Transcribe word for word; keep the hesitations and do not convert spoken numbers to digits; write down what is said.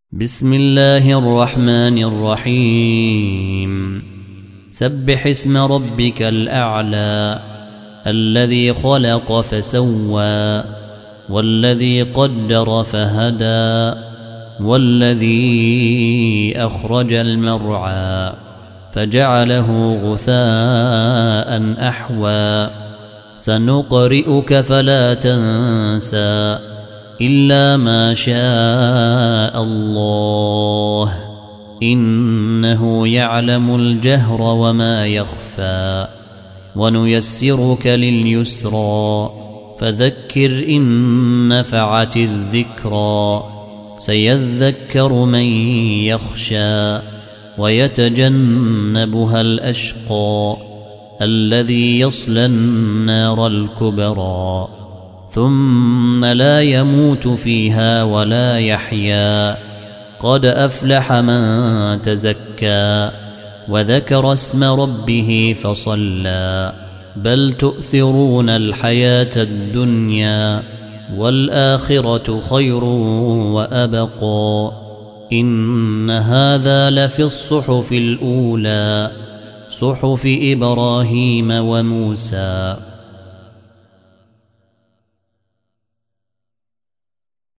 بسم الله الرحمن الرحيم سبح اسم ربك الأعلى الذي خلق فسوى والذي قدر فهدى والذي أخرج المرعى فجعله غثاء أحوى سنقرئك فلا تنسى إلا ما شاء الله إنه يعلم الجهر وما يخفى ونيسرك لليسرى فذكر إن نفعت الذكرى سيذكر من يخشى ويتجنبها الأشقى الذي يصلى النار الكبرى ثم لا يموت فيها ولا يحيا قد أفلح من تزكى وذكر اسم ربه فصلى بل تؤثرون الحياة الدنيا والآخرة خير وأبقى إن هذا لفي الصحف الأولى صحف إبراهيم وموسى.